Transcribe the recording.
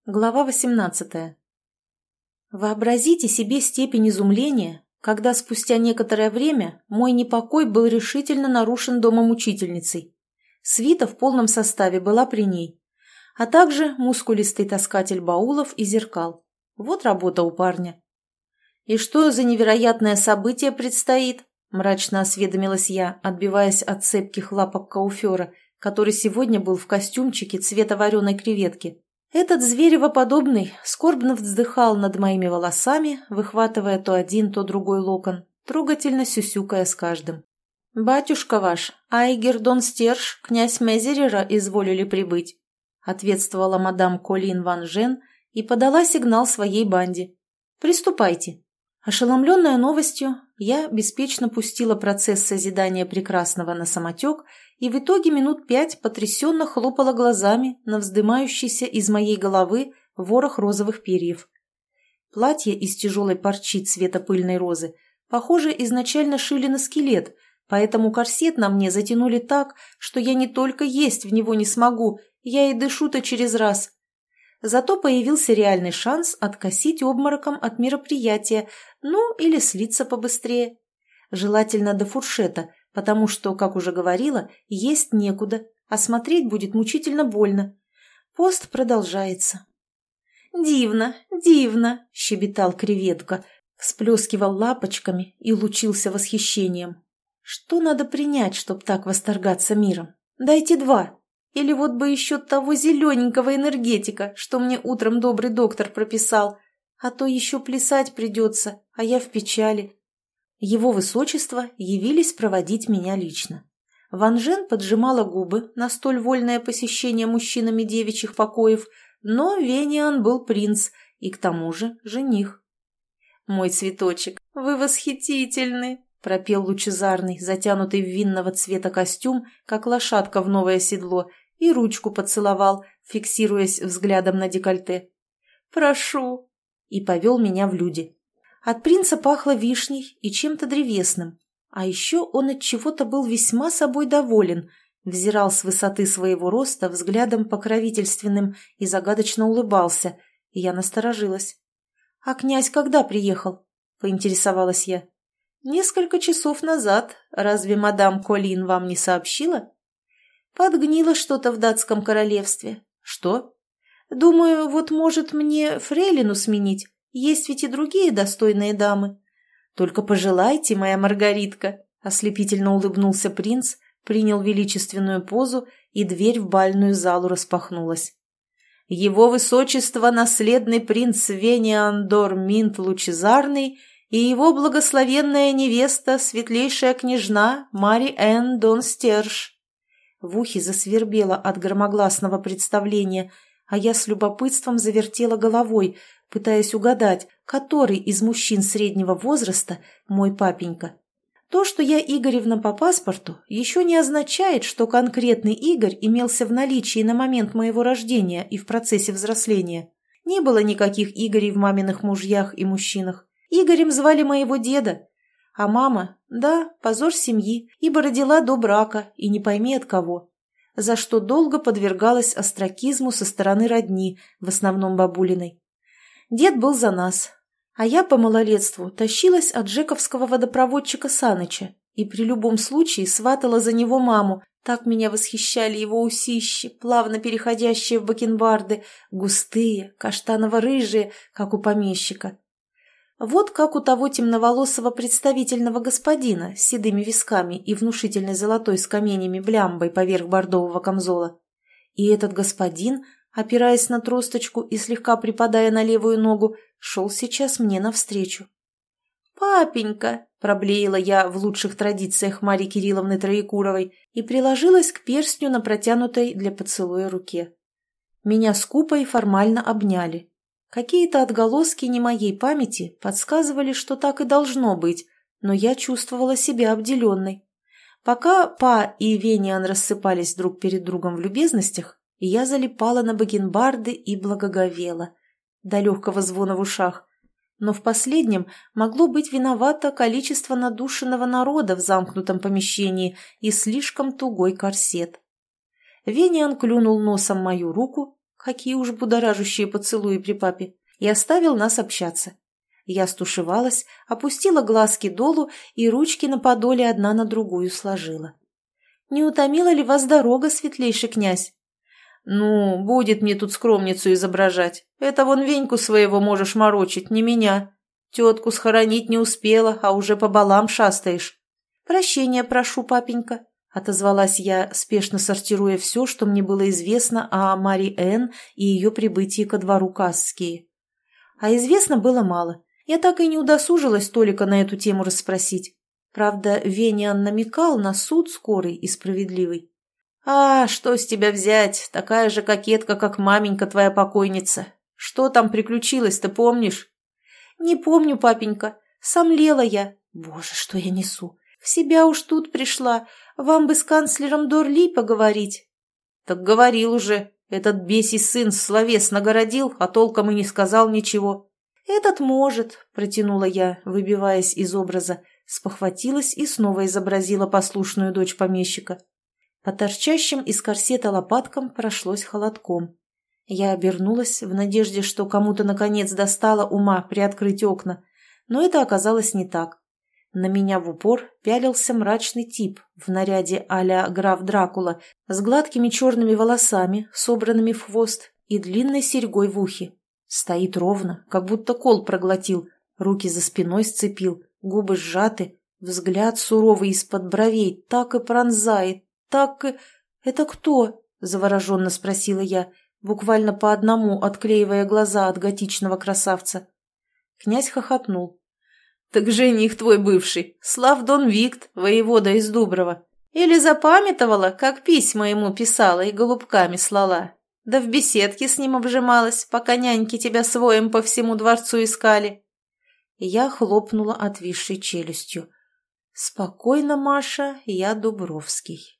Глава 18. Вообразите себе степень изумления, когда спустя некоторое время мой непокой был решительно нарушен домом учительницей. Свита в полном составе была при ней, а также мускулистый таскатель баулов и зеркал. Вот работа у парня. «И что за невероятное событие предстоит?» – мрачно осведомилась я, отбиваясь от цепких лапок Кауфера, который сегодня был в костюмчике цвета вареной креветки. Этот зверевоподобный скорбно вздыхал над моими волосами, выхватывая то один, то другой локон, трогательно сюсюкая с каждым. «Батюшка ваш, Айгер Дон Стерж, князь Мезерера, изволили прибыть», ответствовала мадам Колин Ван Жен и подала сигнал своей банде. «Приступайте». Ошеломленная новостью, я беспечно пустила процесс созидания прекрасного на самотек и в итоге минут 5 потрясенно хлопала глазами на вздымающийся из моей головы ворох розовых перьев. Платье из тяжелой парчи цвета пыльной розы, похоже, изначально шили на скелет, поэтому корсет на мне затянули так, что я не только есть в него не смогу, я и дышу-то через раз. Зато появился реальный шанс откосить обмороком от мероприятия, ну или слиться побыстрее. Желательно до фуршета, потому что, как уже говорила, есть некуда, а смотреть будет мучительно больно. Пост продолжается. «Дивно, дивно!» – щебетал креветка, всплескивал лапочками и лучился восхищением. «Что надо принять, чтоб так восторгаться миром? Дайте 2. Или вот бы еще того зелененького энергетика, что мне утром добрый доктор прописал. А то еще плясать придется, а я в печали». Его высочество явились проводить меня лично. Ван Жен поджимала губы на столь вольное посещение мужчинами девичьих покоев, но Вениан был принц и к тому же жених. «Мой цветочек, вы восхитительны!» – пропел лучезарный, затянутый в винного цвета костюм, как лошадка в новое седло, и ручку поцеловал, фиксируясь взглядом на декольте. «Прошу!» и повел меня в люди. От принца пахло вишней и чем-то древесным, а еще он от чего-то был весьма собой доволен, взирал с высоты своего роста взглядом покровительственным и загадочно улыбался, и я насторожилась. «А князь когда приехал?» – поинтересовалась я. «Несколько часов назад. Разве мадам Колин вам не сообщила?» «Подгнило что-то в датском королевстве». «Что?» «Думаю, вот может мне фрейлину сменить. Есть ведь и другие достойные дамы». «Только пожелайте, моя Маргаритка», — ослепительно улыбнулся принц, принял величественную позу, и дверь в бальную залу распахнулась. «Его высочество наследный принц Вениан Дор Минт Лучезарный и его благословенная невеста, светлейшая княжна Мари Энн Дон Стерж». В ухе засвербело от громогласного представления, а я с любопытством завертела головой, пытаясь угадать, который из мужчин среднего возраста мой папенька. То, что я Игоревна по паспорту, еще не означает, что конкретный Игорь имелся в наличии на момент моего рождения и в процессе взросления. Не было никаких Игорей в маминых мужьях и мужчинах. Игорем звали моего деда. А мама, да, позор семьи, ибо родила до брака и не пойми от кого, за что долго подвергалась остракизму со стороны родни, в основном бабулиной. Дед был за нас, а я по малолетству тащилась от жековского водопроводчика Саныча и при любом случае сватала за него маму, так меня восхищали его усищи, плавно переходящие в бакенбарды, густые, каштаново-рыжие, как у помещика. Вот как у того темноволосого представительного господина с седыми висками и внушительной золотой с каменями блямбой поверх бордового камзола. И этот господин, опираясь на тросточку и слегка припадая на левую ногу, шел сейчас мне навстречу. «Папенька!» – проблеяла я в лучших традициях Марьи Кирилловны Троекуровой и приложилась к перстню на протянутой для поцелуя руке. Меня скупо и формально обняли. Какие-то отголоски не моей памяти подсказывали, что так и должно быть, но я чувствовала себя обделенной. Пока Па и Вениан рассыпались друг перед другом в любезностях, я залипала на бакенбарды и благоговела до легкого звона в ушах. Но в последнем могло быть виновато количество надушенного народа в замкнутом помещении и слишком тугой корсет. Вениан клюнул носом мою руку, какие уж будоражащие поцелуи при папе, и оставил нас общаться. Я стушевалась, опустила глазки долу и ручки на подоле одна на другую сложила. «Не утомила ли вас дорога, светлейший князь?» «Ну, будет мне тут скромницу изображать. Это вон Веньку своего можешь морочить, не меня. Тетку схоронить не успела, а уже по балам шастаешь». «Прощения прошу, папенька», — отозвалась я, спешно сортируя все, что мне было известно о Мари Энн и ее прибытии ко двору Касские. А известно было мало. Я так и не удосужилась Толика на эту тему расспросить. Правда, Вениан намекал на суд скорый и справедливый. «А, что с тебя взять? Такая же кокетка, как маменька твоя покойница. Что там приключилось, ты помнишь?» «Не помню, папенька. Сомлела я. Боже, что я несу. В себя уж тут пришла. Вам бы с канцлером Дорли поговорить». «Так говорил уже. Этот бесий сын словес нагородил, а толком и не сказал ничего». «Этот может», — протянула я, выбиваясь из образа, спохватилась и снова изобразила послушную дочь помещика. По торчащим из корсета лопаткам прошлось холодком. Я обернулась в надежде, что кому-то наконец достало ума приоткрыть окна, но это оказалось не так. На меня в упор пялился мрачный тип в наряде а-ля граф Дракула с гладкими черными волосами, собранными в хвост, и длинной серьгой в ухе. Стоит ровно, как будто кол проглотил, руки за спиной сцепил, губы сжаты, взгляд суровый из-под бровей так и пронзает, так и... «Это кто?» – завороженно спросила я, буквально по одному отклеивая глаза от готичного красавца. Князь хохотнул. «Так жених твой бывший, Славдон Викт, воевода из Дуброва. Или запамятовала, как письма ему писала и голубками слала? Да в беседке с ним обжималась, пока няньки тебя своим по всему дворцу искали». Я хлопнула отвисшей челюстью. «Спокойно, Маша, я Дубровский».